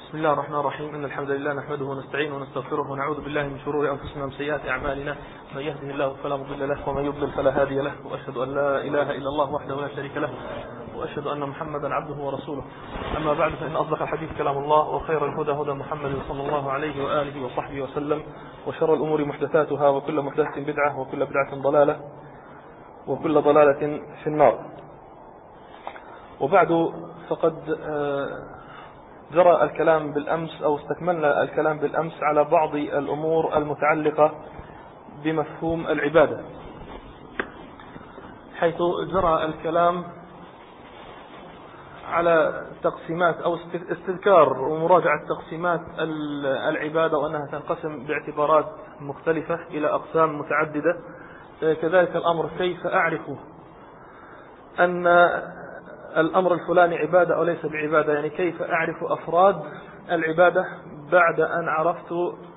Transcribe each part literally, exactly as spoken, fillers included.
بسم الله الرحمن الرحيم. إن الحمد لله نحمده ونستعينه ونستغفره ونعوذ بالله من شرور أنفسنا ومن سيئات أعمالنا. من يهده الله فلا مضل له ومن يضلل فلا هادي له، وأشهد أن لا إله إلا الله وحده لا شريك له، وأشهد أن محمدا عبده ورسوله. أما بعد، فإن أصدق الحديث كلام الله، وخير الهدى هدى محمد صلى الله عليه وآله وصحبه وسلم، وشر الأمور محدثاتها، وكل محدثة بدعة، وكل بدعة ضلالة، وكل ضلالة في النار. وبعد، فقد جرى الكلام بالأمس أو استكملنا الكلام بالأمس على بعض الأمور المتعلقة بمفهوم العبادة، حيث جرى الكلام على تقسيمات أو استذكار ومراجعة تقسيمات العبادة، وأنها تنقسم باعتبارات مختلفة إلى أقسام متعددة. كذلك الأمر كيف أعرف أن الأمر الفلاني عبادة أو ليس بعبادة، يعني كيف أعرف أفراد العبادة بعد أن عرفت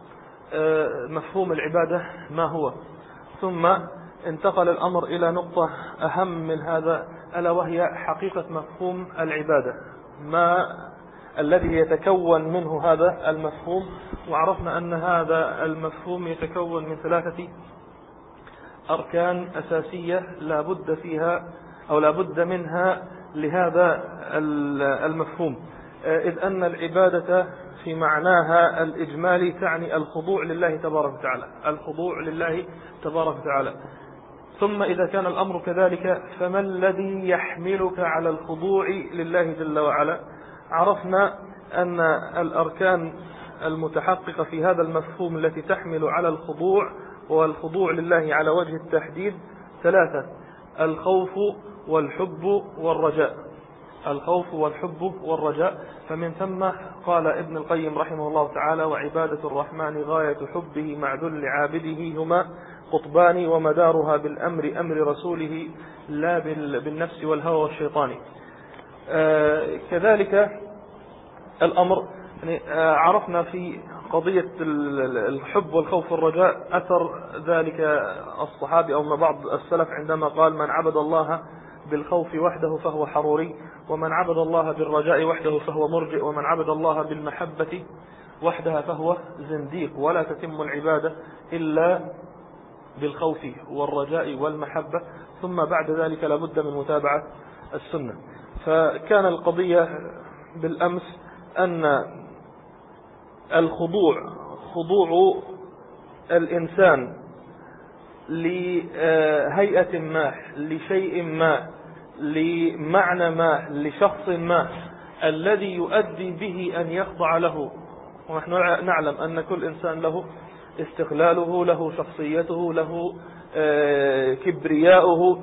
مفهوم العبادة ما هو. ثم انتقل الأمر إلى نقطة أهم من هذا، ألا وهي حقيقة مفهوم العبادة، ما الذي يتكون منه هذا المفهوم. وعرفنا أن هذا المفهوم يتكون من ثلاثة أركان أساسية لا بد فيها أو لا بد منها لهذا المفهوم، إذ أن العبادة في معناها الإجمالي تعني الخضوع لله تبارك وتعالى، الخضوع لله تبارك وتعالى. ثم إذا كان الأمر كذلك، فما الذي يحملك على الخضوع لله جل وعلا؟ عرفنا أن الأركان المتحققة في هذا المفهوم التي تحمل على الخضوع والخضوع لله على وجه التحديد ثلاثة: الخوف والحب والرجاء. الخوف والحب والرجاء. فمن ثم قال ابن القيم رحمه الله تعالى: وعبادة الرحمن غاية حبه مع ذل عابده، هما قطبان ومدارها بالأمر أمر رسوله لا بالنفس والهوى والشيطان. آه كذلك الأمر، يعني آه عرفنا في قضية الحب والخوف والرجاء أثر ذلك الصحابي أو ما بعض السلف عندما قال: من عبد الله بالخوف وحده فهو حروري، ومن عبد الله بالرجاء وحده فهو مرجئ، ومن عبد الله بالمحبة وحدها فهو زنديق. ولا تتم العبادة إلا بالخوف والرجاء والمحبة، ثم بعد ذلك لابد من متابعة السنة. فكان القضية بالأمس أن الخضوع خضوع الإنسان لهيئة ما، لشيء ما، لمعنى ما، لشخص ما، الذي يؤدي به أن يخضع له. ونحن نعلم أن كل إنسان له استقلاله، له شخصيته، له كبرياؤه.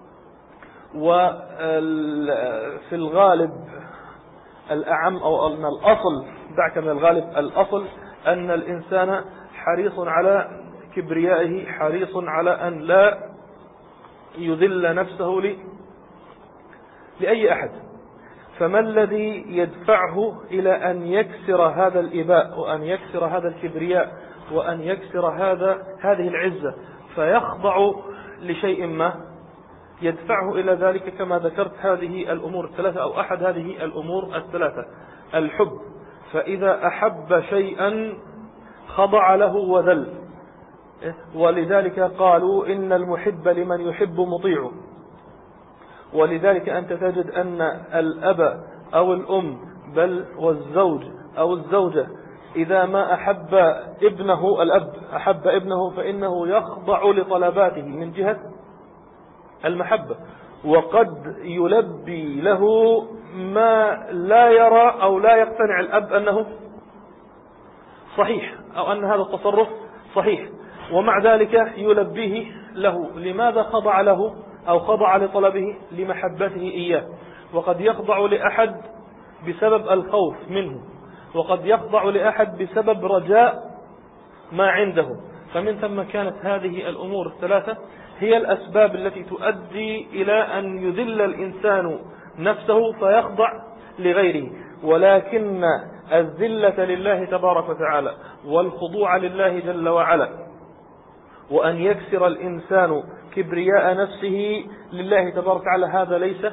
وفي الغالب الأعم أو أن الأصل، دعك من الغالب، الأصل أن الإنسان حريص على كبريائه، حريص على أن لا يذل نفسه ل... لأي أحد. فما الذي يدفعه إلى أن يكسر هذا الإباء، وأن يكسر هذا الكبرياء، وأن يكسر هذا هذه العزة، فيخضع لشيء ما يدفعه إلى ذلك؟ كما ذكرت هذه الأمور الثلاثة أو أحد هذه الأمور الثلاثة: الحب، فإذا أحب شيئا خضع له وذل. ولذلك قالوا: إن المحب لمن يحب مطيع. ولذلك أنت تجد أن الأب أو الأم، بل والزوج أو الزوجة، إذا ما أحب ابنه، الأب أحب ابنه، فإنه يخضع لطلباته من جهة المحبة، وقد يلبي له ما لا يرى أو لا يقتنع الأب أنه صحيح، أو أن هذا التصرف صحيح، ومع ذلك يلبيه له. لماذا خضع له أو خضع لطلبه؟ لمحبته إياه. وقد يخضع لأحد بسبب الخوف منه، وقد يخضع لأحد بسبب رجاء ما عنده. فمن ثم كانت هذه الأمور الثلاثة هي الأسباب التي تؤدي إلى أن يذل الإنسان نفسه فيخضع لغيره. ولكن الذلة لله تبارك وتعالى والخضوع لله جل وعلا، وأن يكسر الإنسان كبرياء نفسه لله تبارك وتعالى، هذا ليس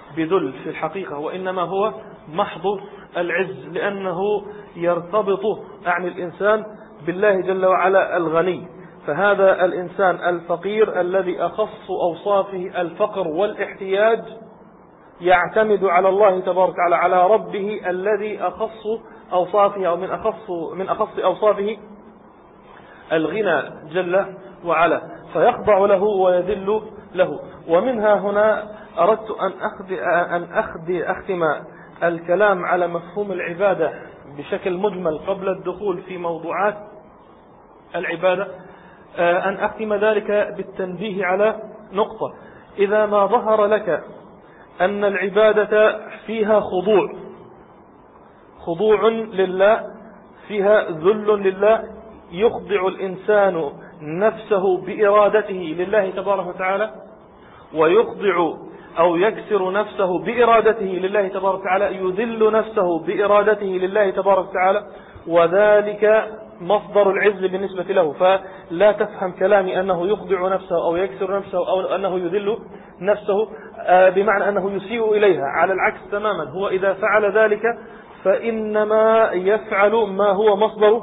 بذل في الحقيقة، وإنما هو محض العز، لأنه يرتبط أعني الإنسان بالله جل وعلا الغني. فهذا الإنسان الفقير الذي أخص أوصافه الفقر والاحتياج يعتمد على الله تبارك وتعالى، على ربه الذي أخص أوصافه أو من أخص من أخص أوصافه الغنى جل وعلا، فيخضع له ويذل له. ومنها هنا أردت أن أخذ أن أخذ أختم الكلام على مفهوم العبادة بشكل مجمل قبل الدخول في موضوعات العبادة، أن أختم ذلك بالتنبيه على نقطة: إذا ما ظهر لك أن العبادة فيها خضوع خضوع لله، فيها ذل لله، يخضع الإنسان نفسه بإرادته لله تبارك وتعالى، ويخضع أو يكسر نفسه بإرادته لله تبارك وتعالى، يذل نفسه بإرادته لله تبارك وتعالى، وذلك مصدر العز بالنسبة له. فلا تفهم كلامي أنه يخضع نفسه أو يكسر نفسه أو أنه يذل نفسه بمعنى أنه يسيء إليها، على العكس تماما. هو إذا فعل ذلك فإنما يفعل ما هو مصدر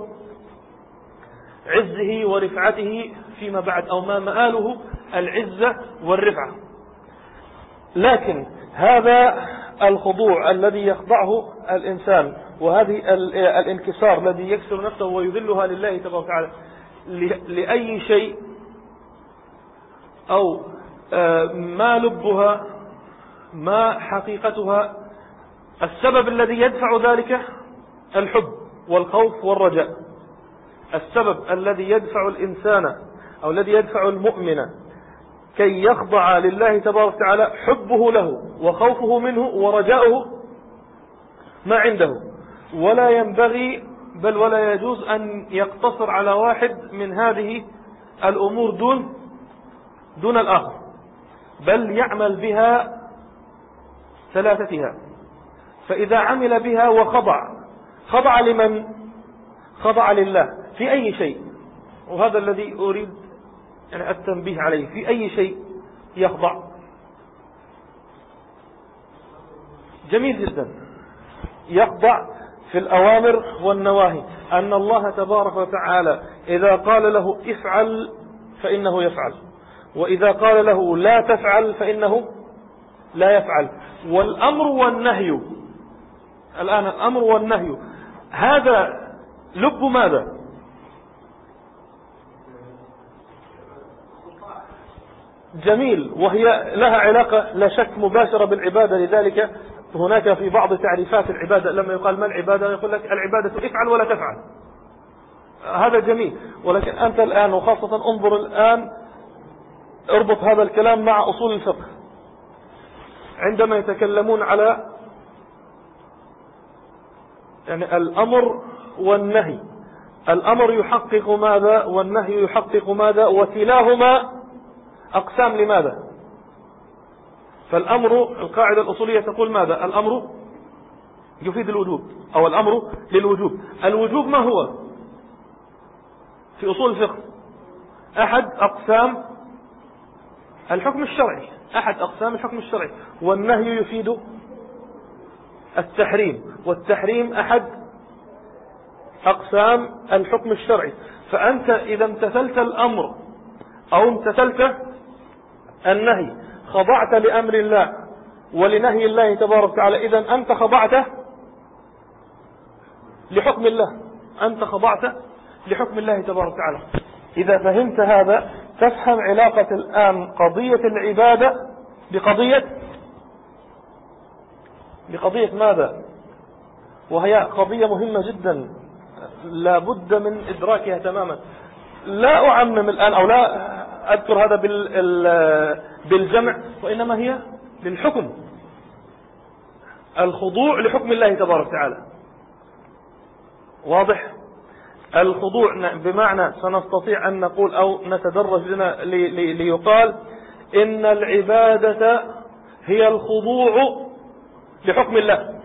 عزه ورفعته فيما بعد، أو ما مآله العزة والرفعة. لكن هذا الخضوع الذي يخضعه الإنسان، وهذه الانكسار الذي يكسر نفسه ويذلها لله تبارك وتعالى لأي شيء، أو ما لبها ما حقيقتها، السبب الذي يدفع ذلك الحب والخوف والرجاء. السبب الذي يدفع الإنسان أو الذي يدفع المؤمن كي يخضع لله تبارك وتعالى حبه له وخوفه منه ورجاؤه ما عنده. ولا ينبغي بل ولا يجوز أن يقتصر على واحد من هذه الأمور دون دون الآخر، بل يعمل بها ثلاثتها. فإذا عمل بها وخضع، خضع لمن؟ خضع لله في أي شيء. وهذا الذي أريد يعني التنبيه عليه: في أي شيء يخضع. جميل جدا. يخضع في الأوامر والنواهي، أن الله تبارك وتعالى إذا قال له افعل فإنه يفعل، وإذا قال له لا تفعل فإنه لا يفعل. والأمر والنهي، الآن الأمر والنهي هذا لب ماذا؟ جميل. وهي لها علاقة لا شك مباشرة بالعبادة. لذلك هناك في بعض تعريفات العبادة لما يقال ما العبادة يقول لك العبادة افعل ولا تفعل. هذا جميل. ولكن أنت الآن وخاصة انظر الآن، اربط هذا الكلام مع أصول الفقه عندما يتكلمون على يعني الأمر والنهي. الأمر يحقق ماذا والنهي يحقق ماذا، وكلاهما أقسام لماذا؟ فالأمر القاعدة الأصولية تقول ماذا؟ الأمر يفيد الوجوب، أو الأمر للوجوب. الوجوب ما هو في أصول الفقه؟ أحد أقسام الحكم الشرعي، أحد أقسام الحكم الشرعي. والنهي يفيد التحريم، والتحريم أحد أقسام الحكم الشرعي. فأنت إذا امتثلت الأمر أو امتثلت النهي خضعت لأمر الله ولنهي الله تبارك وتعالى، إذن أنت خضعت لحكم الله، أنت خضعت لحكم الله تبارك وتعالى. إذا فهمت هذا تفهم علاقة الآن قضية العبادة بقضية بقضية ماذا؟ وهي قضية مهمة جدا لا بد من إدراكها تماما. لا أعمم الآن أو لا أذكر هذا بالجمع، وإنما هي للحكم، الخضوع لحكم الله تبارك وتعالى. واضح؟ الخضوع بمعنى سنستطيع أن نقول أو نتدرج لنا ليقال إن العبادة هي الخضوع لحكم الله.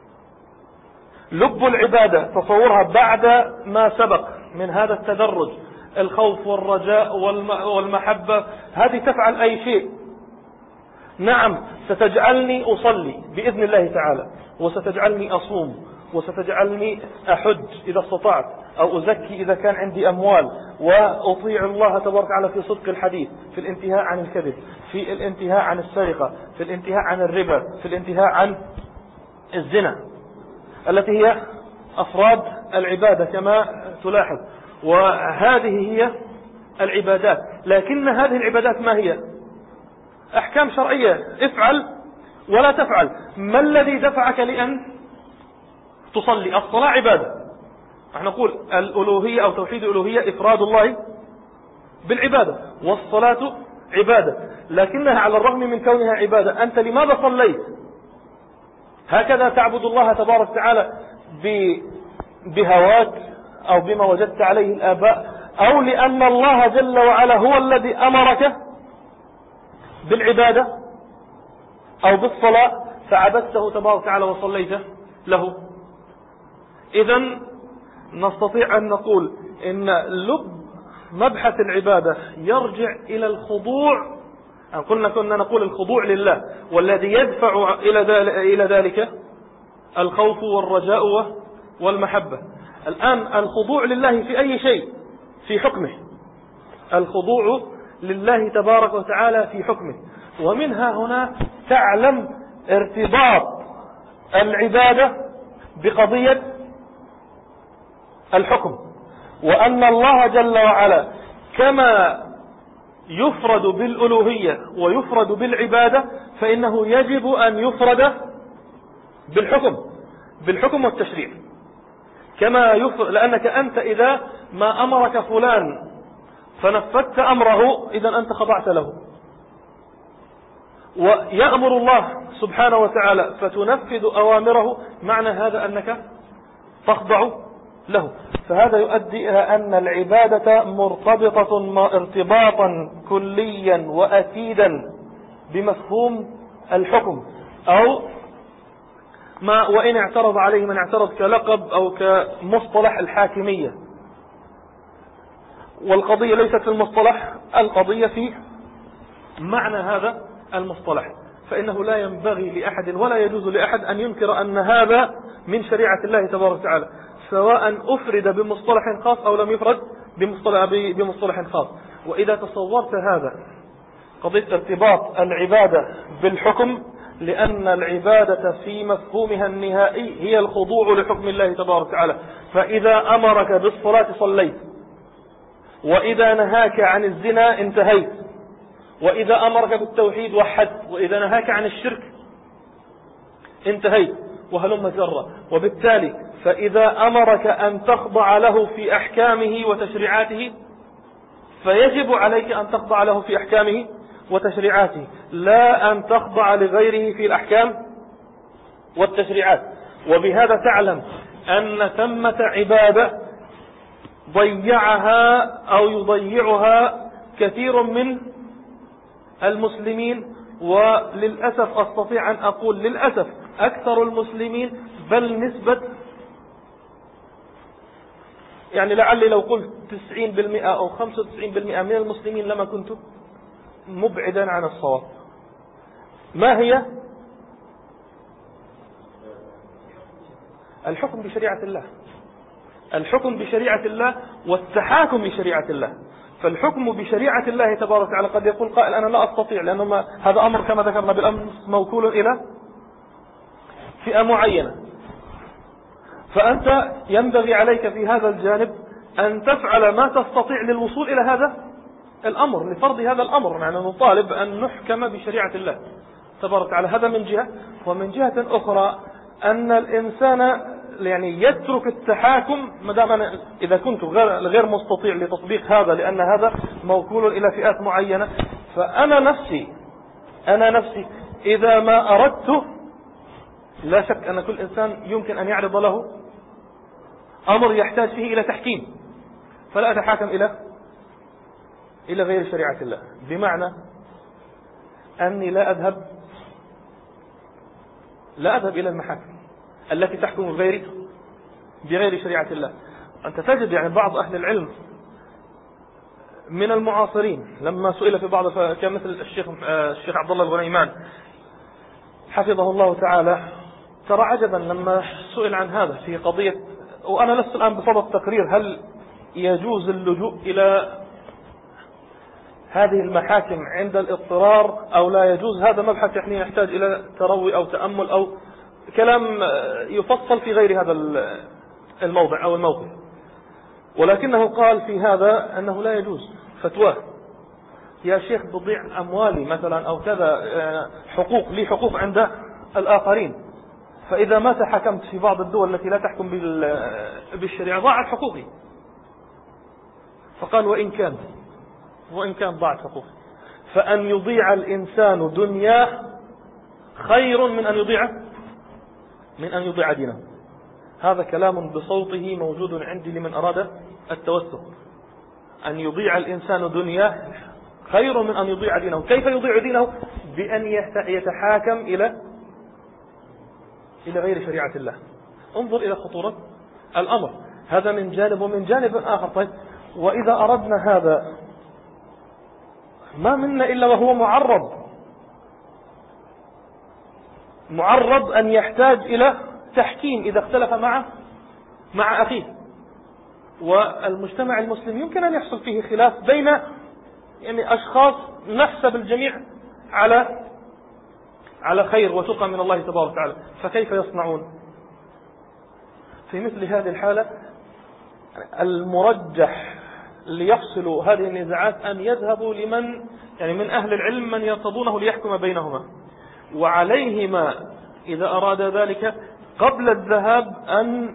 لب العبادة تصورها بعد ما سبق من هذا التدرج، الخوف والرجاء والمحبة، هذه تفعل أي شيء نعم ستجعلني أصلي بإذن الله تعالى، وستجعلني أصوم، وستجعلني أحج إذا استطعت، أو أزكي إذا كان عندي أموال، وأطيع الله تبارك وتعالى في صدق الحديث، في الانتهاء عن الكذب، في الانتهاء عن السرقة، في الانتهاء عن الربا، في الانتهاء عن الزنا، التي هي أفراد العبادة كما تلاحظ. وهذه هي العبادات، لكن هذه العبادات ما هي؟ أحكام شرعية، افعل ولا تفعل. ما الذي دفعك لأن تصلي؟ الصلاة عبادة. نحن نقول الألوهية أو توحيد الألوهية إفراد الله بالعبادة، والصلاة عبادة، لكنها على الرغم من كونها عبادة أنت لماذا صليت؟ هكذا تعبد الله تبارك وتعالى بهواك أو بما وجدت عليه الآباء، أو لأن الله جل وعلا هو الذي أمرك بالعبادة أو بالصلاة فعبدته تبارك وتعالى وصليت له؟ إذن نستطيع أن نقول إن لب مبحث العبادة يرجع إلى الخضوع. قلنا كنا نقول الخضوع لله، والذي يدفع إلى ذلك الخوف والرجاء والمحبة. الآن الخضوع لله في أي شيء؟ في حكمه. الخضوع لله تبارك وتعالى في حكمه. ومنها هنا تعلم ارتباط العبادة بقضية الحكم، وأن الله جل وعلا كما يفرد بالألوهية ويفرد بالعبادة فإنه يجب أن يفرد بالحكم بالحكم والتشريع كما يفرد، لأنك أنت إذا ما أمرك فلان فنفذت أمره إذا أنت خضعت له، ويأمر الله سبحانه وتعالى فتنفذ أوامره، معنى هذا أنك تخضع له. فهذا يؤدي إلى أن العبادة مرتبطة ارتباطا كليا وأكيدا بمفهوم الحكم، أو ما وإن اعترض عليه من اعترض كلقب أو كمصطلح الحاكمية. والقضية ليست في المصطلح، القضية في معنى هذا المصطلح. فإنه لا ينبغي لأحد ولا يجوز لأحد أن ينكر أن هذا من شريعة الله تبارك وتعالى، سواء أفرد بمصطلح خاص أو لم يفرد بمصطلح, بمصطلح خاص. وإذا تصورت هذا قضية ارتباط العبادة بالحكم، لأن العبادة في مفهومها النهائي هي الخضوع لحكم الله تبارك وتعالى. فإذا أمرك بالصلاة صليت، وإذا نهاك عن الزنا انتهيت، وإذا أمرك بالتوحيد وحدت، وإذا نهاك عن الشرك انتهيت، وهلم جرا. وبالتالي فإذا أمرك أن تخضع له في أحكامه وتشريعاته فيجب عليك أن تخضع له في أحكامه وتشريعاته، لا أن تخضع لغيره في الأحكام والتشريعات. وبهذا تعلم أن ثمة عبادة ضيعها أو يضيعها كثير من المسلمين، وللأسف أستطيع أن أقول للأسف أكثر المسلمين، بل نسبة يعني لعلي لو قلت تسعين بالمئة أو خمسة وتسعين بالمئة من المسلمين لما كنت مبعدا عن الصواب. ما هي؟ الحكم بشريعة الله، الحكم بشريعة الله والتحاكم لشريعة الله. فالحكم بشريعة الله تبارك وتعالى قد يقول قائل أنا لا أستطيع، لأنه ما هذا أمر كما ذكرنا بالأمس موكول إلى فئة معينة. فأنت ينبغي عليك في هذا الجانب أن تفعل ما تستطيع للوصول إلى هذا الأمر، لفرض هذا الأمر. معنى نطالب أن نحكم بشريعة الله تبارك وتعالى، هذا من جهة. ومن جهة أخرى أن الإنسان يعني يترك التحاكم ما دام أنا إذا كنت غير مستطيع لتطبيق هذا، لأن هذا موكول إلى فئات معينة. فأنا نفسي أنا نفسي إذا ما أردت، لا شك أن كل إنسان يمكن أن يعرض له أمر يحتاج فيه إلى تحكيم، فلا أتحاكم إلى إلى غير شريعة الله. بمعنى أني لا أذهب لا أذهب إلى المحاكم التي تحكم بغير بغير شريعة الله. أنت تجد يعني بعض أهل العلم من المعاصرين لما سئل في بعض كمثل الشيخ الشيخ عبد الله الغنيمان حفظه الله تعالى، ترى عجبا لما سئل عن هذا في قضية، وأنا لست الآن بصدد تقرير هل يجوز اللجوء إلى هذه المحاكم عند الاضطرار أو لا يجوز. هذا مبحث يعني يحتاج إلى تروي أو تأمل أو كلام يفصل في غير هذا الموضع أو الموقف، ولكنه قال في هذا أنه لا يجوز. فتواه يا شيخ بضيع أموالي مثلا أو كذا، حقوق لي حقوق عند الآخرين، فإذا ما تحكمت في بعض الدول التي لا تحكم بالشريعة ضاعت حقوقي. فقال وإن كان وإن كان ضاعت حقوقي فأن يضيع الإنسان دنياه خير من أن يضيع من أن يضيع دينه. هذا كلام بصوته موجود عندي لمن أراد التوسط. أن يضيع الإنسان دنياه خير من أن يضيع دينه. كيف يضيع دينه؟ بأن يتحاكم إلى إلى غير شريعة الله. انظر إلى خطورة الأمر. هذا من جانب، ومن جانب آخر طيب وإذا أردنا هذا ما منا إلا وهو معرض معرض أن يحتاج إلى تحكيم إذا اختلف مع مع أخيه. والمجتمع المسلم يمكن أن يحصل فيه خلاف بين يعني أشخاص نحسب الجميع على على خير وتقى من الله تبارك وتعالى، فكيف يصنعون في مثل هذه الحالة؟ المرجح ليفصلوا هذه النزاعات أن يذهبوا لمن يعني من أهل العلم من يرتضونه ليحكم بينهما، وعليهما إذا أراد ذلك قبل الذهاب أن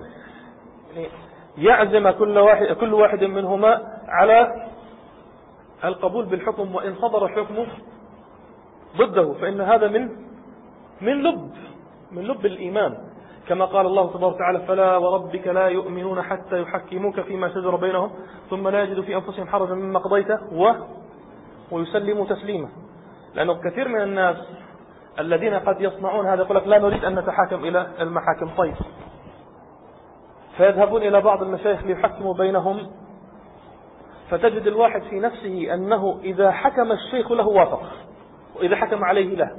يعزم كل واحد كل واحد منهما على القبول بالحكم، وإن صدر حكمه ضده فإن هذا من من لب من لب الإيمان، كما قال الله تبارك وتعالى فلا وربك لا يؤمنون حتى يحكموك فيما شجر بينهم ثم لا يجدوا في أنفسهم حرجا مما قضيته و ويسلموا تسليما. لأنه كثير من الناس الذين قد يصنعون هذا يقول لك لا نريد أن نتحاكم إلى المحاكم، طيب فيذهبون إلى بعض المشايخ ليحكموا بينهم، فتجد الواحد في نفسه أنه إذا حكم الشيخ له وافق وإذا حكم عليه له،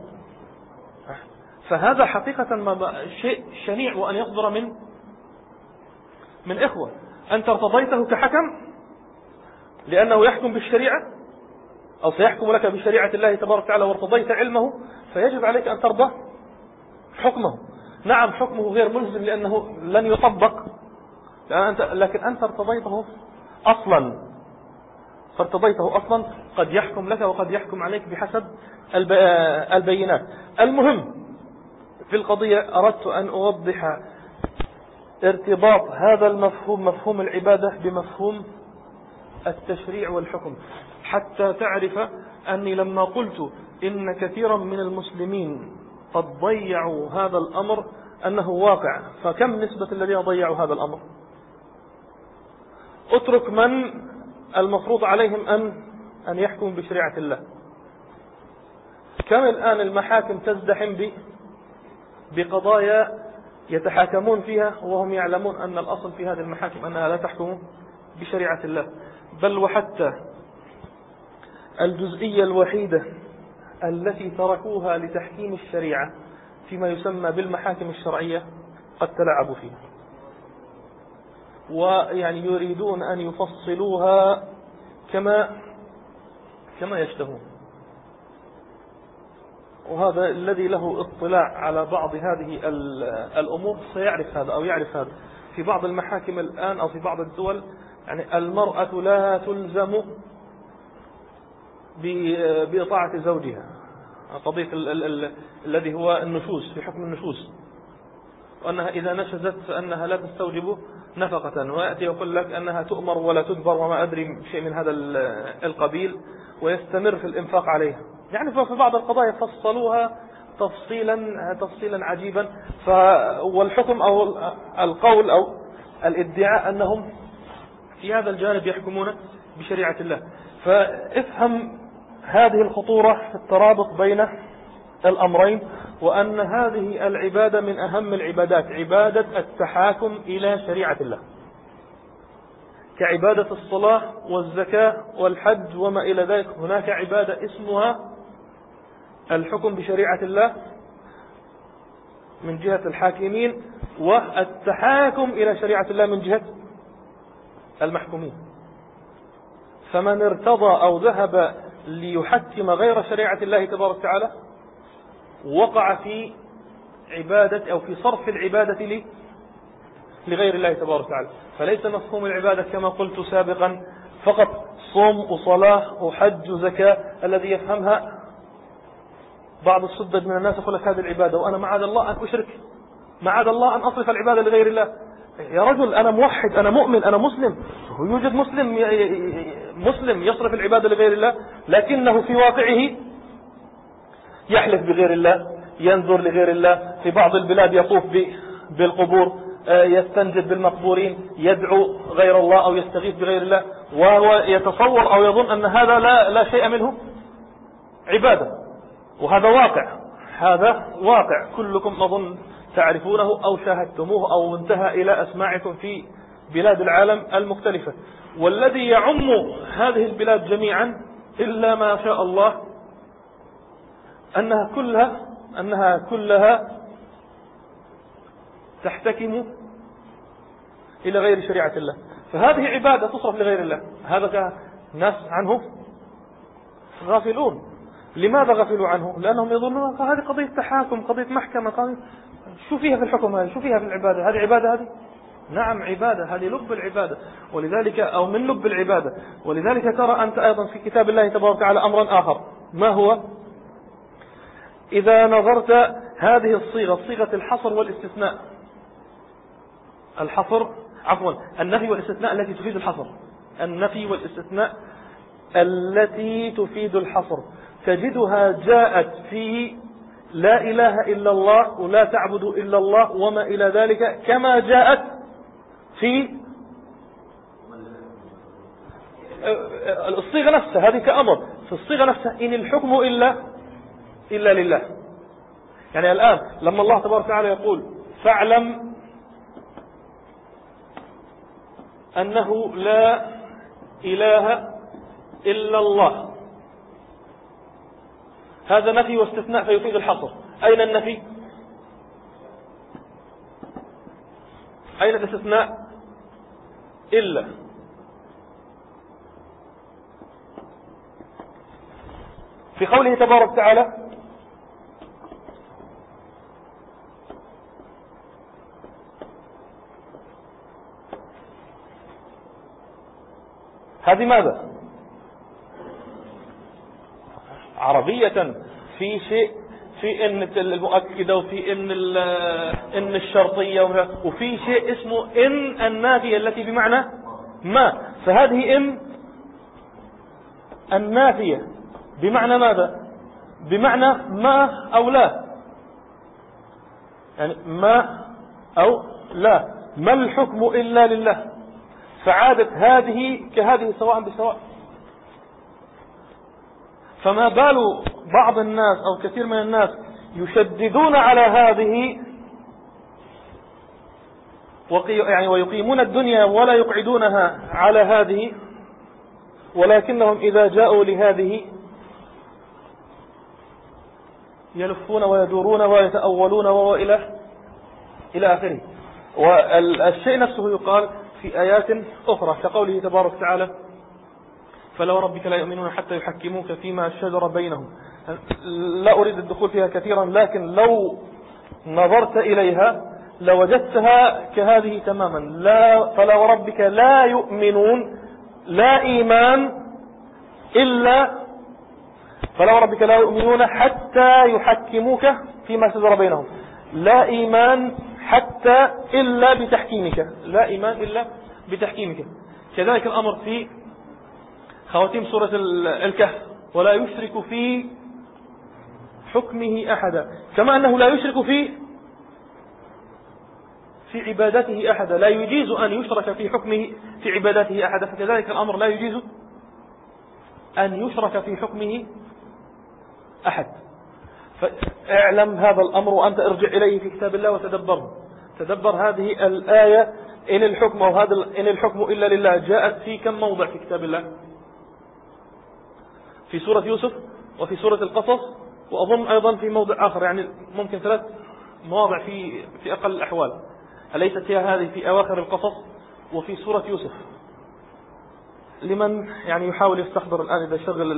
فهذا حقيقة ما شيء شنيع وأن يصدر من من إخوة. أنت ارتضيته كحكم لأنه يحكم بالشريعة أو سيحكم لك بشريعة الله تبارك وتعالى وارتضيت علمه، فيجب عليك أن ترضى حكمه. نعم حكمه غير ملزم لأنه لن يطبق، لكن أنت ارتضيته أصلا فارتضيته أصلا قد يحكم لك وقد يحكم عليك بحسب البينات. المهم في القضية أردت أن أوضح ارتباط هذا المفهوم مفهوم العبادة بمفهوم التشريع والحكم، حتى تعرف أني لما قلت إن كثيرا من المسلمين قد ضيعوا هذا الأمر أنه واقع، فكم نسبة الذين ضيعوا هذا الأمر؟ اترك من المفروض عليهم أن أن يحكموا بشريعة الله. كم الآن المحاكم تزدحم ب بقضايا يتحاكمون فيها وهم يعلمون أن الأصل في هذه المحاكم أنها لا تحكم بشريعة الله، بل وحتى الجزئية الوحيدة التي تركوها لتحكيم الشريعة فيما يسمى بالمحاكم الشرعية قد تلعبوا فيها، ويعني يريدون أن يفصلوها كما كما يشتهون. وهذا الذي له اطلاع على بعض هذه الأمور سيعرف هذا أو يعرف هذا. في بعض المحاكم الآن أو في بعض الدول يعني المرأة لا تلزم بإطاعة زوجها، قضية الذي هو النشوز في حكم النشوز، وأنها إذا نشزت فأنها لا تستوجب نفقة، ويأتي يقول لك أنها تؤمر ولا تدبر وما أدري شيء من هذا القبيل، ويستمر في الإنفاق عليها. يعني في بعض القضايا فصلوها تفصيلا تفصيلا عجيبا، والحكم أو القول أو الادعاء أنهم في هذا الجانب يحكمون بشريعة الله. فافهم هذه الخطورة في الترابط بين الأمرين، وأن هذه العبادة من أهم العبادات، عبادة التحاكم إلى شريعة الله. كعبادة الصلاة والزكاة والحج وما إلى ذلك. هناك عبادة اسمها الحكم بشريعة الله من جهة الحاكمين، والتحاكم إلى شريعة الله من جهة المحكومين. فمن ارتضى أو ذهب ليحكم غير شريعة الله تبارك وتعالى وقع في عبادة أو في صرف العبادة لي لغير الله تبارك وتعالى. فليس مفهوم العبادة كما قلت سابقا فقط صوم وصلاة وحج وزكاة. الذي يفهمها بعض السدد من الناس يقول لك هذه العبادة وأنا معاذ الله أن أشرك، معاذ الله أن أصرف العبادة لغير الله. يا رجل أنا موحد، أنا مؤمن، أنا مسلم. يوجد مسلم مسلم يصرف العبادة لغير الله لكنه في واقعه يحلف بغير الله، ينذر لغير الله، في بعض البلاد يطوف بالقبور، يستنجد بالمقبورين، يدعو غير الله أو يستغيث بغير الله، وهو يتصور أو يظن أن هذا لا, لا شيء منه عبادة. وهذا واقع، هذا واقع كلكم أظن تعرفونه أو شاهدتموه أو انتهى إلى أسماعكم في بلاد العالم المختلفة. والذي يعم هذه البلاد جميعا إلا ما شاء الله أنها كلها أنها كلها تحتكم إلى غير شريعة الله. فهذه عبادة تصرف لغير الله. هذا ناس عنه غافلون. لماذا غفلوا عنه؟ لأنهم يظنون هذه قضية تحاكم، قضية محكمة، قضية شو فيها في الحكم هذه، شو فيها في العبادة هذه. عبادة هذه؟ نعم عبادة، هذه لب العبادة، ولذلك أو من لب العبادة. ولذلك ترى أنت أيضا في كتاب الله تبارك وتعالى أمرا آخر. ما هو؟ إذا نظرت هذه الصيغة، صيغة الحصر والاستثناء، الحصر عفوا النفي والاستثناء التي تفيد الحصر، النفي والاستثناء التي تفيد الحصر، تجدها جاءت في لا إله إلا الله ولا تعبد إلا الله وما إلى ذلك، كما جاءت في الصيغة نفسها. هذه كأمر في الصيغة نفسها، إن الحكم إلا إلا لله. يعني الآن لما الله تبارك وتعالى يقول فاعلم أنه لا إله إلا الله، هذا نفي واستثناء فيفيد الحصر. أين النفي؟ أين الاستثناء؟ إلا. في قوله تبارك وتعالى هذه ماذا؟ عربية، في شيء في إن المؤكدة وفي إن إن الشرطية، وفي شيء اسمه إن النافية التي بمعنى ما. فهذه إن النافية بمعنى ماذا؟ بمعنى ما أو لا، يعني ما أو لا، ما الحكم إلا لله. فعادت هذه كهذه سواء بسواء. فما بال بعض الناس أو كثير من الناس يشددون على هذه يعني ويقيمون الدنيا ولا يقعدونها على هذه، ولكنهم إذا جاءوا لهذه يلفون ويدورون ويتأولون وإلى إلى آخره. والشيء نفسه يقال في آيات أخرى كقوله تبارك وتعالى فلا وربك لا يؤمنون حتى يحكموك فيما شجر بينهم. لا أريد الدخول فيها كثيرا، لكن لو نظرت إليها لوجدتها كهذه تماما. لا فلا وربك لا يؤمنون، لا إيمان إلا فلا وربك لا يؤمنون حتى يحكموك فيما شجر بينهم. لا إيمان حتى إلا بتحكيمك، لا إيمان إلا بتحكيمك. كذلك الأمر في خواتيم سورة الكهف ولا يشرك في حكمه أحدا، كما أنه لا يشرك في في عبادته أحدا، لا يجيز أن يشرك في حكمه في عبادته أحدا، فكذلك الأمر لا يجيز أن يشرك في حكمه أحد. فاعلم هذا الأمر وأنت ارجع إليه في كتاب الله وتدبره. تدبر هذه الآية إن الحكم وهذا إن الحكم إلا لله جاءت في كم موضع في كتاب الله؟ في سورة يوسف وفي سورة القصص، وأظن أيضا في موضع آخر، يعني ممكن ثلاث مواضع في في أقل الأحوال. أليست هي هذه في أواخر القصص وفي سورة يوسف؟ لمن يعني يحاول يستحضر الآن إذا شغل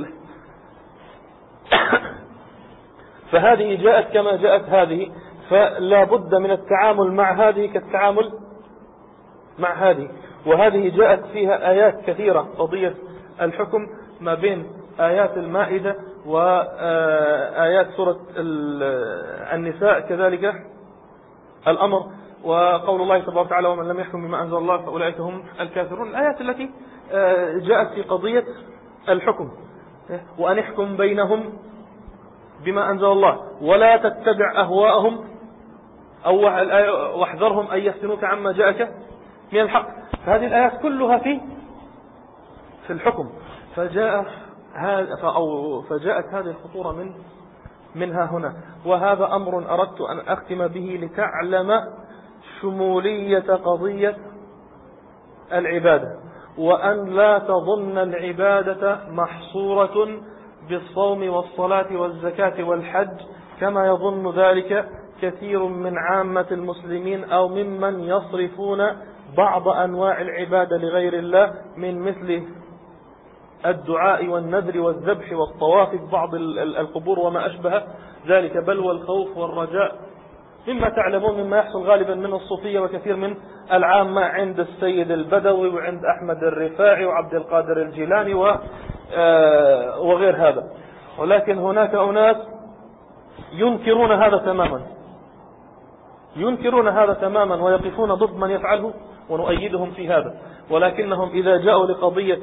فهذه جاءت كما جاءت هذه، فلا بد من التعامل مع هذه كالتعامل مع هذه. وهذه جاءت فيها آيات كثيرة، قضية الحكم ما بين آيات المائدة وآيات سورة النساء كذلك الأمر، وقول الله تبارك وتعالى ومن لم يحكم بما أنزل الله فأولئك هم الكافرون. الآيات التي جاءت في قضية الحكم، وأن يحكم بينهم بما أنزل الله ولا تتبع أهواءهم أو واحذرهم أن يفتنوك عما جاءك من الحق. فهذه الآيات كلها في في الحكم، فجاء هذا أو فجاءت هذه الخطورة من منها هنا. وهذا أمر أردت أن أختم به لتعلم شمولية قضية العبادة، وأن لا تظن العبادة محصورة بالصوم والصلاة والزكاة والحج كما يظن ذلك كثير من عامة المسلمين أو ممن يصرفون بعض أنواع العبادة لغير الله من مثل الدعاء والنذر والذبح والطواف ببعض القبور وما أشبه ذلك، بل والخوف والرجاء مما تعلمون مما يحصل غالبا من الصوفية وكثير من العامة عند السيد البدوي وعند أحمد الرفاعي وعبد القادر الجيلاني وغير هذا. ولكن هناك أناس ينكرون هذا تماما ينكرون هذا تماما ويقفون ضد من يفعله ونؤيدهم في هذا، ولكنهم إذا جاءوا لقضية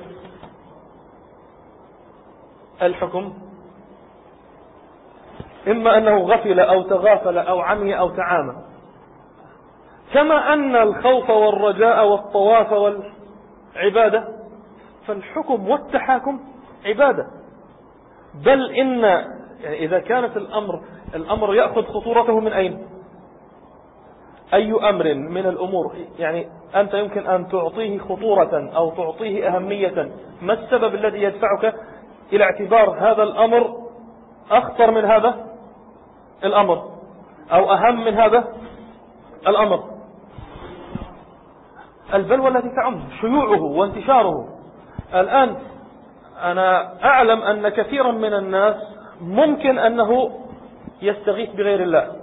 الحكم إما أنه غفل أو تغافل أو عمي أو تعامى. كما أن الخوف والرجاء والطواف والعبادة، فالحكم والتحاكم عبادة. بل إن يعني إذا كانت الأمر الأمر يأخذ خطورته من أين؟ أي أمر من الأمور يعني أنت يمكن أن تعطيه خطورة أو تعطيه أهمية، ما السبب الذي يدفعك إلى اعتبار هذا الأمر أخطر من هذا الأمر أو أهم من هذا الأمر؟ البلوى التي تعم شيوعه وانتشاره. الآن أنا أعلم أن كثيرا من الناس ممكن أنه يستغيث بغير الله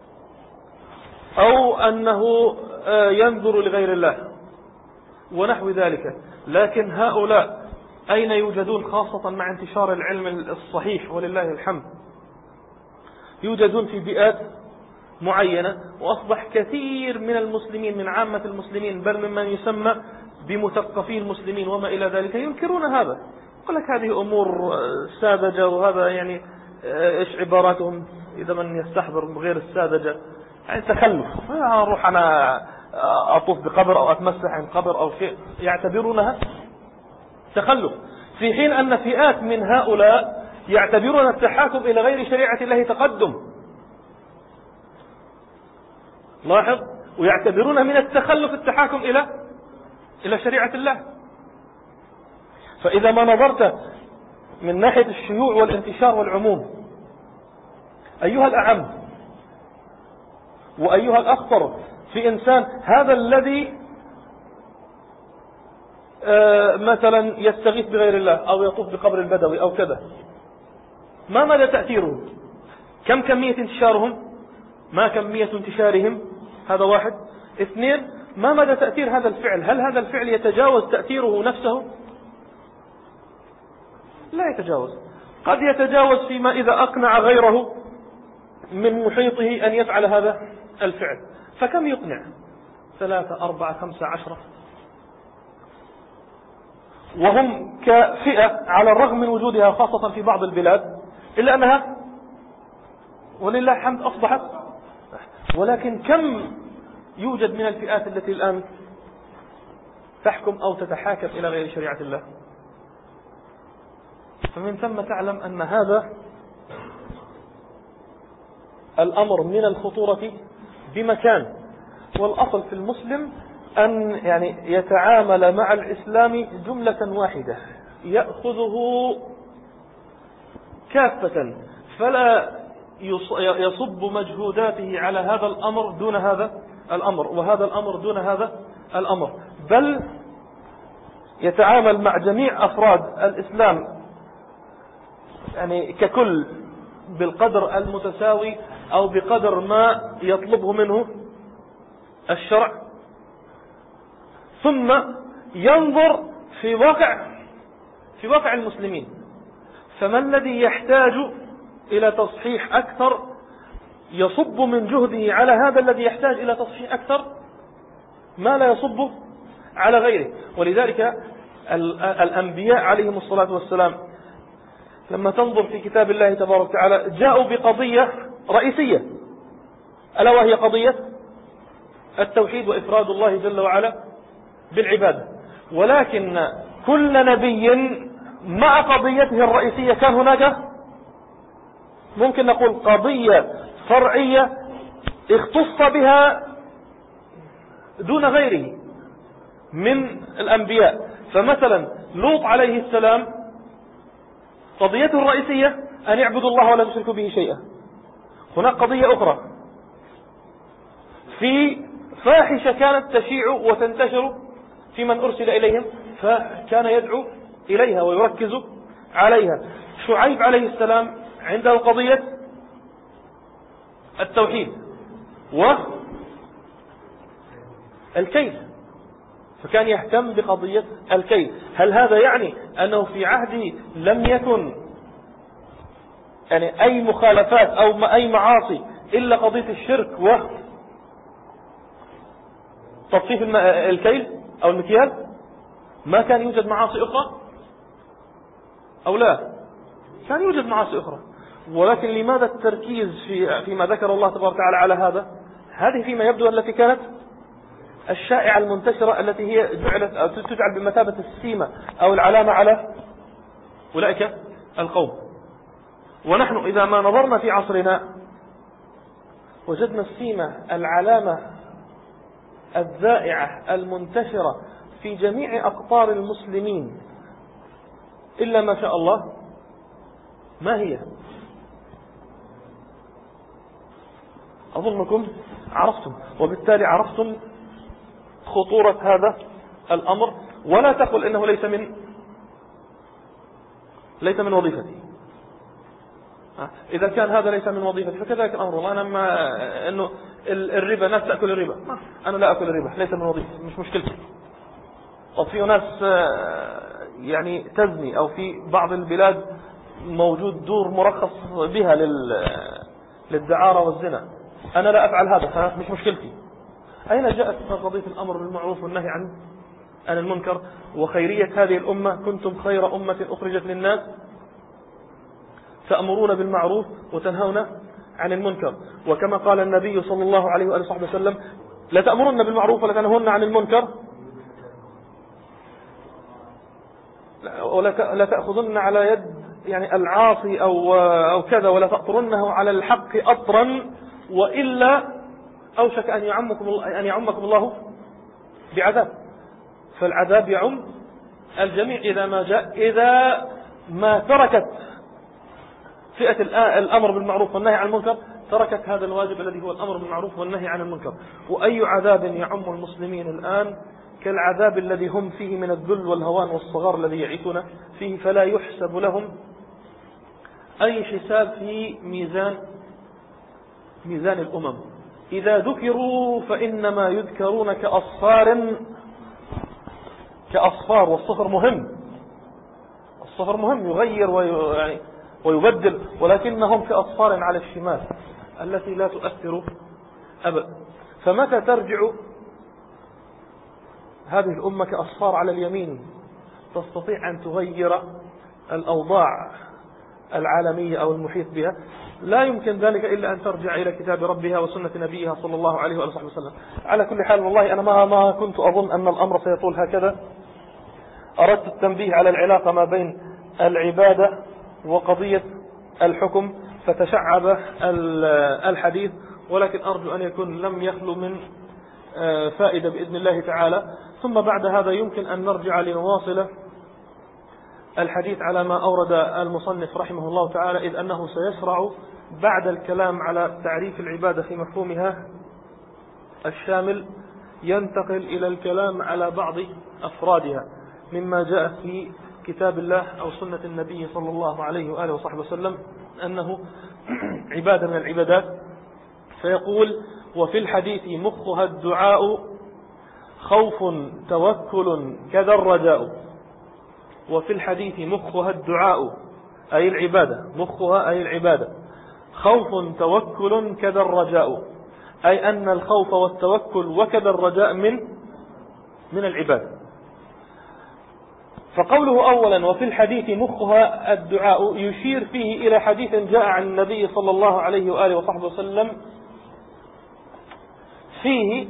أو أنه ينذر لغير الله ونحو ذلك، لكن هؤلاء أين يوجدون؟ خاصة مع انتشار العلم الصحيح ولله الحمد، يوجدون في بيئات معينة، وأصبح كثير من المسلمين من عامة المسلمين بل ممن يسمى بمثقفي المسلمين وما إلى ذلك ينكرون هذا. يقول لك هذه أمور ساذجة، وهذا يعني إيش عباراتهم إذا من يستحضر غير الساذجة يعني تخلف، أروح أنا أطوف بقبر أو أتمسح عند قبر أو شيء، يعتبرونها تخلف، في حين أن فئات من هؤلاء يعتبرون التحاكم إلى غير شريعة الله تقدم. لاحظ، ويعتبرون من التخلف التحاكم إلى إلى شريعة الله. فإذا ما نظرت من ناحية الشيوع والانتشار والعموم، أيها الأعم وأيها الأخطر في إنسان هذا الذي آه مثلا يستغيث بغير الله أو يطوف بقبر البدوي أو كذا، ما مدى تأثيره؟ كم كمية انتشارهم؟ ما كمية انتشارهم؟ هذا واحد. اثنين، ما مدى تأثير هذا الفعل؟ هل هذا الفعل يتجاوز تأثيره نفسه؟ لا يتجاوز. قد يتجاوز فيما إذا أقنع غيره من محيطه أن يفعل هذا الفعل، فكم يقنع؟ ثلاثة أربعة خمسة عشرة، وهم كفئة على الرغم من وجودها خاصة في بعض البلاد إلا أنها ولله الحمد أصبحت. ولكن كم يوجد من الفئات التي الآن تحكم أو تتحاكم إلى غير شريعة الله؟ فمن ثم تعلم أن هذا الأمر من الخطورة بمكان. والأصل في المسلم أن يعني يتعامل مع الإسلام جملة واحدة يأخذه كافة، فلا يصب مجهوداته على هذا الأمر دون هذا الأمر، وهذا الأمر دون هذا الأمر، بل يتعامل مع جميع أفراد الإسلام يعني ككل بالقدر المتساوي أو بقدر ما يطلبه منه الشرع، ثم ينظر في واقع في واقع المسلمين، فما الذي يحتاج إلى تصحيح أكثر يصب من جهده على هذا الذي يحتاج إلى تصحيح أكثر ما لا يصب على غيره. ولذلك الأنبياء عليهم الصلاة والسلام لما تنظر في كتاب الله تبارك وتعالى جاءوا بقضية رئيسية، ألا وهي قضية التوحيد وإفراد الله جل وعلا بالعبادة، ولكن كل نبي مع قضيته الرئيسية كان هناك ممكن نقول قضية فرعية اختص بها دون غيره من الأنبياء. فمثلا لوط عليه السلام قضيته الرئيسية أن يعبدوا الله ولا يشركوا به شيئا. هناك قضية أخرى في فاحشة كانت تشيع وتنتشر في من أرسل إليهم فكان يدعو إليها ويركز عليها. شعيب عليه السلام عنده قضية التوحيد والكيد، فكان يهتم بقضية الكيد. هل هذا يعني أنه في عهده لم يكن يعني أي مخالفات أو أي معاصي إلا قضية الشرك وتطفيف الكيل أو المكيال؟ ما كان يوجد معاصي أخرى أو لا؟ كان يوجد معاصي أخرى، ولكن لماذا التركيز في فيما ذكر الله تبارك وتعالى على هذا؟ هذه فيما يبدو التي كانت الشائعة المنتشرة التي هي جعلت أو تجعل بمثابة السيمة أو العلامة على أولئك القوم. ونحن إذا ما نظرنا في عصرنا وجدنا السيمة العلامة الذائعة المنتشرة في جميع أقطار المسلمين إلا ما شاء الله، ما هي؟ أظنكم عرفتم، وبالتالي عرفتم خطورة هذا الأمر. ولا تقل إنه ليس من ليس من وظيفتي. إذا كان هذا ليس من وظيفتي فكذلك الأمر. أنا ما إنه الربا ناس تأكل الربا، أنا لا أكل الربا، ليس من وظيفتي، مش مشكلتي. طب في ناس يعني تزني، أو في بعض البلاد موجود دور مرخص بها للدعارة والزنا، أنا لا أفعل هذا، مش مشكلتي. أين جاءت قضية الأمر بالمعروف والنهي عن عن المنكر وخيرية هذه الأمة؟ كنتم خير أمة أخرجت للناس تأمرون بالمعروف وتنهون عن المنكر. وكما قال النبي صلى الله عليه وآله وصحبه وسلم: لا تأمرن بالمعروف ولا تنهون عن المنكر ولا تأخذن على يد يعني العاصي أو أو كذا، ولا تأطرنه على الحق أطرا، وإلا أوشك أن يعمكم أن يعمكم الله بعذاب. فالعذاب يعم الجميع إذا ما جاء إذا ما تركت فئة الأمر بالمعروف والنهي عن المنكر، تركت هذا الواجب الذي هو الأمر بالمعروف والنهي عن المنكر. وأي عذاب يعم المسلمين الآن كالعذاب الذي هم فيه من الذل والهوان والصغار الذي يعيشون فيه، فلا يحسب لهم أي حساب في ميزان ميزان الأمم. إذا ذكروا فإنما يذكرون كأصفار كأصفار والصفر مهم، الصفر مهم يغير ويعني ويبدل، ولكنهم كأصفار على الشمال التي لا تؤثر أبدا. فمتى ترجع هذه الأمة كأصفار على اليمين تستطيع أن تغير الأوضاع العالمية أو المحيط بها؟ لا يمكن ذلك إلا أن ترجع إلى كتاب ربها وسنة نبيها صلى الله عليه وآله وسلم. على كل حال والله أنا ما ما كنت أظن أن الأمر سيطول هكذا. أردت التنبيه على العلاقة ما بين العبادة وقضية الحكم فتشعب الحديث، ولكن أرجو أن يكون لم يخلو من فائدة بإذن الله تعالى. ثم بعد هذا يمكن أن نرجع لنواصل الحديث على ما أورد المصنف رحمه الله تعالى، إذ أنه سيشرع بعد الكلام على تعريف العبادة في مفهومها الشامل ينتقل إلى الكلام على بعض أفرادها مما جاء في كتاب الله أو سنة النبي صلى الله عليه وآله وصحبه وسلم أنه عبادة من العبادات. فيقول: وفي الحديث مخها الدعاء خوف توكل كذا الرجاء. وفي الحديث مخها الدعاء أي العبادة، مخها أي العبادة، خوف توكل كذا الرجاء، أي أن الخوف والتوكل وكذا الرجاء من من العبادة. فقوله أولا وفي الحديث مخها الدعاء يشير فيه إلى حديث جاء عن النبي صلى الله عليه وآله وصحبه وسلم فيه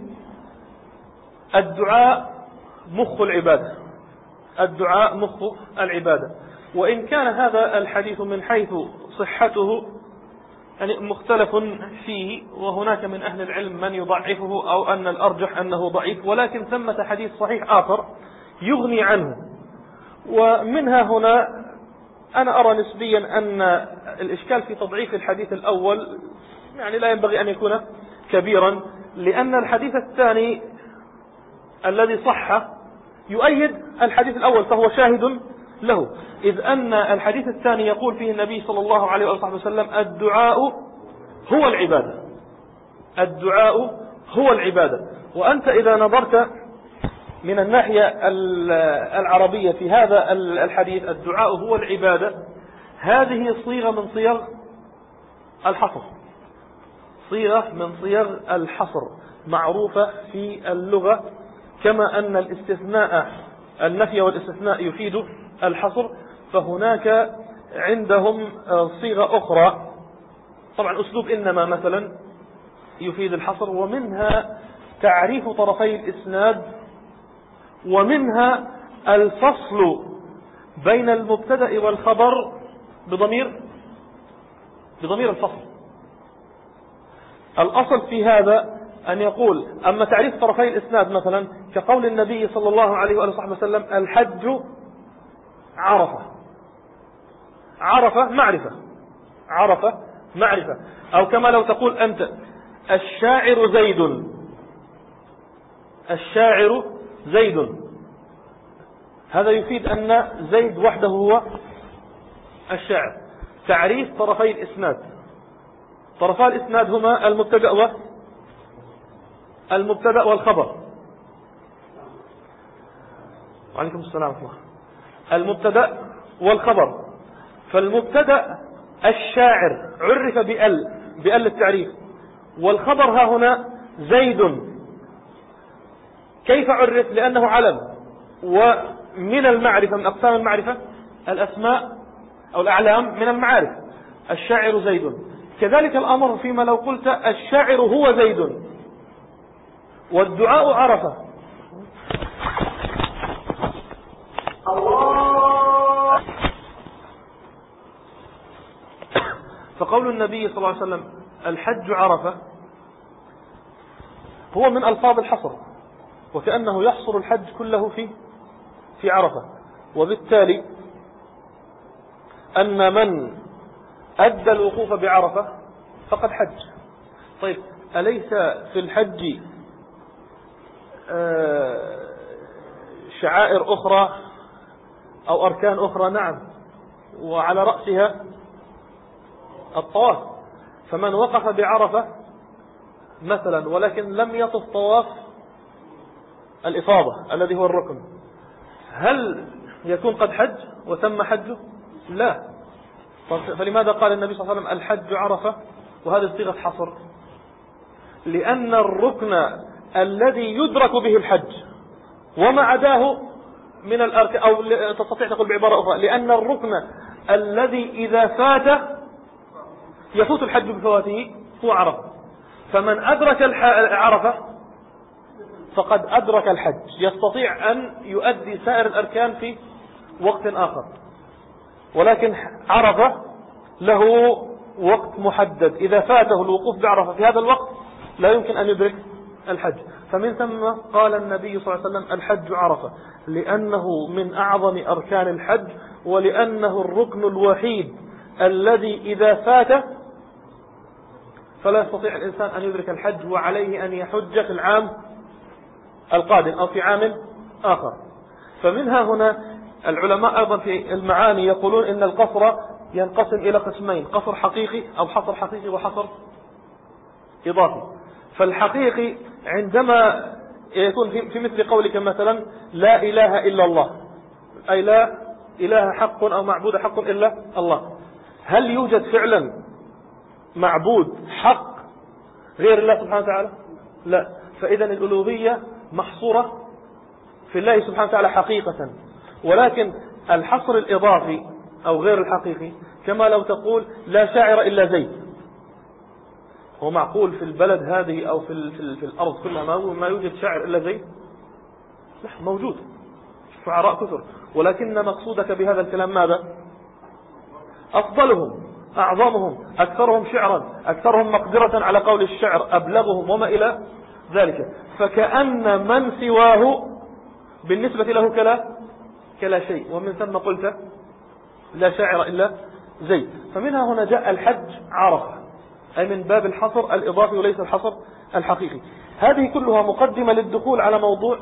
الدعاء مخ العبادة، الدعاء مخ العبادة. وإن كان هذا الحديث من حيث صحته يعني مختلف فيه، وهناك من أهل العلم من يضعفه أو أن الأرجح أنه ضعيف، ولكن ثمة حديث صحيح آخر يغني عنه. ومنها هنا أنا أرى نسبيا أن الإشكال في تضعيف الحديث الأول يعني لا ينبغي أن يكون كبيرا، لأن الحديث الثاني الذي صح يؤيد الحديث الأول فهو شاهد له، إذ أن الحديث الثاني يقول فيه النبي صلى الله عليه وسلم الدعاء هو العبادة، الدعاء هو العبادة. وأنت إذا نظرت من الناحية العربية في هذا الحديث الدعاء هو العبادة، هذه صيغة من صيغ الحصر، صيغة من صيغ الحصر معروفة في اللغة، كما أن الاستثناء النفي والاستثناء يفيد الحصر، فهناك عندهم صيغة أخرى. طبعا أسلوب إنما مثلا يفيد الحصر، ومنها تعريف طرفي الإسناد، ومنها الفصل بين المبتدأ والخبر بضمير بضمير الفصل. الأصل في هذا أن يقول أما تعريف طرفي الإسناد مثلا كقول النبي صلى الله عليه وآله وسلم الحج عرفة، عرفة معرفة، عرفة معرفة. أو كما لو تقول أنت الشاعر زيد، الشاعر زيد، هذا يفيد أن زيد وحده هو الشاعر. تعريف طرفي الإسناد، طرفا الإسناد هما المبتدأ المبتدأ والخبر. وعليكم السلام ورحمة الله. المبتدأ والخبر، فالمبتدأ الشاعر عرف بأل بأل التعريف، والخبر ها هنا زيد. كيف عرف؟ لأنه علم، ومن المعرفة من أقسام المعرفة الأسماء أو الأعلام من المعارف، الشاعر زيد. كذلك الأمر فيما لو قلت الشاعر هو زيد، والدعاء عرفة. فقول النبي صلى الله عليه وسلم الحج عرفة هو من ألفاظ الحصر، وكأنه يحصر الحج كله في في عرفة، وبالتالي أن من أدى الوقوف بعرفة فقد حج. طيب أليس في الحج شعائر أخرى أو أركان أخرى؟ نعم، وعلى رأسها الطواف. فمن وقف بعرفة مثلا ولكن لم يطف طواف الإفاضة الذي هو الركن، هل يكون قد حج وتم حجه؟ لا. فلماذا قال النبي صلى الله عليه وسلم الحج عرفة وهذه صيغة حصر؟ لأن الركن الذي يدرك به الحج وما عداه من الأركان، أو تستطيع تقول بعبارة أخرى لأن الركن الذي إذا فات يفوت الحج بفواته هو عرفة. فمن أدرك عرفة فقد أدرك الحج، يستطيع أن يؤدي سائر الأركان في وقت آخر، ولكن عرفة له وقت محدد، إذا فاته الوقوف بعرفة في هذا الوقت لا يمكن أن يدرك الحج. فمن ثم قال النبي صلى الله عليه وسلم الحج عرفة، لأنه من أعظم أركان الحج، ولأنه الركن الوحيد الذي إذا فات فلا يستطيع الإنسان أن يدرك الحج، وعليه أن يحج في العام القادم أو في عام آخر. فمنها هنا العلماء أيضا في المعاني يقولون إن القصر ينقسم إلى قسمين: قصر حقيقي أو حصر حقيقي وحصر إضافي. فالحقيقي عندما يكون في مثل قولك مثلا لا إله إلا الله، أي لا إله حق أو معبود حق إلا الله، هل يوجد فعلا معبود حق غير الله سبحانه وتعالى؟ لا. فإذا الألوهية محصورة في الله سبحانه وتعالى حقيقة. ولكن الحصر الإضافي أو غير الحقيقي كما لو تقول لا شاعر إلا زيد، هو معقول في البلد هذه أو في, في, في الأرض كلها ما يوجد شاعر إلا زيد؟ لا، موجود شعراء كثر، ولكن مقصودك بهذا الكلام ماذا؟ أفضلهم، أعظمهم، أكثرهم شعرا، أكثرهم مقدرة على قول الشعر، أبلغهم وما إلى ذلك. فكأن من سواه بالنسبة له كلا كلا شيء، ومن ثم قلت لا شاعر إلا زيد. فمنها هنا جاء الحج عرفة، أي من باب الحصر الإضافي وليس الحصر الحقيقي. هذه كلها مقدمة للدخول على موضوع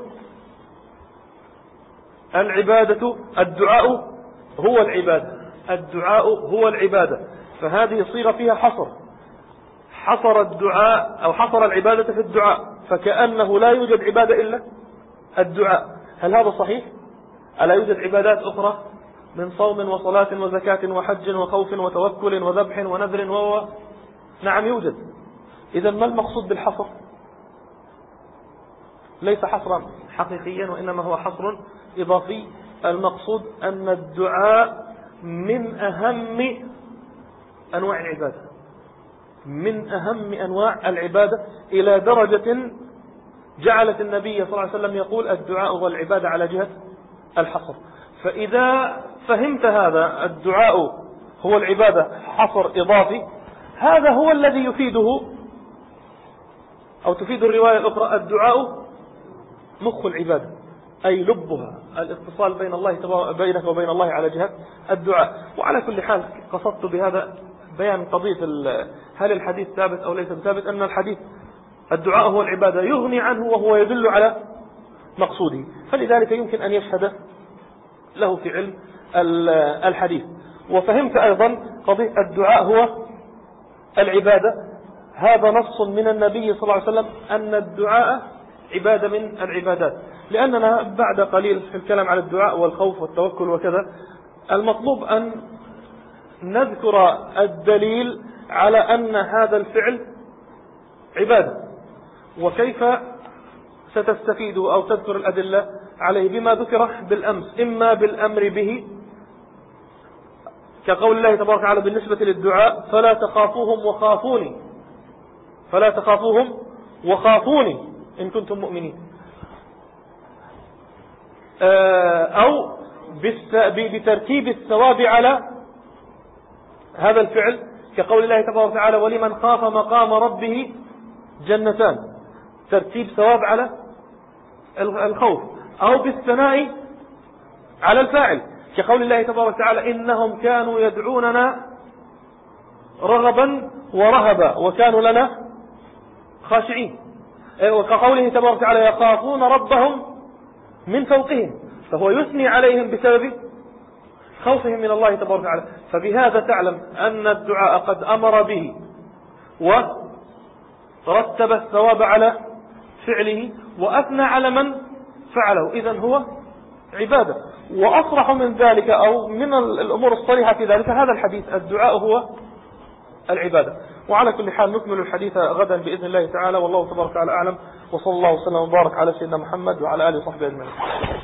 العبادة. الدعاء هو العبادة، الدعاء هو العبادة. فهذه صيغة فيها حصر، حصر الدعاء أو حصر العبادة في الدعاء، فكأنه لا يوجد عبادة إلا الدعاء. هل هذا صحيح؟ ألا يوجد عبادات أخرى من صوم وصلاة وزكاة وحج وخوف وتوكل وذبح ونذر و نعم يوجد. إذا ما المقصود بالحصر؟ ليس حصرا حقيقيا، وإنما هو حصر إضافي. المقصود أن الدعاء من أهم أنواع العبادة، من أهم أنواع العبادة، إلى درجة جعلت النبي صلى الله عليه وسلم يقول الدعاء هو العبادة على جهة الحصر. فإذا فهمت هذا الدعاء هو العبادة حصر إضافي، هذا هو الذي يفيده أو تفيد الرواية الأخرى الدعاء مخ العبادة، أي لبها، الاتصال بين الله بينك وبين الله على جهة الدعاء. وعلى كل حال قصدت بهذا بيان قضية هل الحديث ثابت أو ليس ثابت، أن الحديث الدعاء هو العبادة يغني عنه وهو يدل على مقصوده، فلذلك يمكن أن يشهد له في علم الحديث. وفهمت أيضا قضية الدعاء هو العبادة، هذا نص من النبي صلى الله عليه وسلم أن الدعاء عبادة من العبادات. لأننا بعد قليل في الكلام على الدعاء والخوف والتوكل وكذا، المطلوب أن نذكر الدليل على أن هذا الفعل عبادة، وكيف ستستفيد أو تذكر الأدلة عليه بما ذكر بالأمس، إما بالأمر به كقول الله تبارك وتعالى بالنسبة للدعاء فلا تخافوهم وخافوني، فلا تخافوهم وخافوني إن كنتم مؤمنين، أو بترتيب الثواب على هذا الفعل كقول الله تبارك وتعالى ولمن خاف مقام ربه جنتان، ترتيب ثواب على الخوف، أو بالثناء على الفاعل كقول الله تبارك وتعالى إنهم كانوا يدعوننا رغبا ورهبا وكانوا لنا خاشعين، وكقوله تبارك وتعالى يخافون ربهم من فوقهم، فهو يثني عليهم بسبب خوفهم من الله تبارك وتعالى. فبهذا تعلم أن الدعاء قد أمر به ورتب الثواب على فعله وأثنى على من فعله، إذن هو عبادة. وأصرح من ذلك أو من الأمور الصريحة في ذلك هذا الحديث الدعاء هو العبادة. وعلى كل حال نكمل الحديث غدا بإذن الله تعالى، والله تبارك وتعالى أعلم، وصلى الله وسلم وبارك على سيدنا محمد وعلى آله وصحبه أجمعين.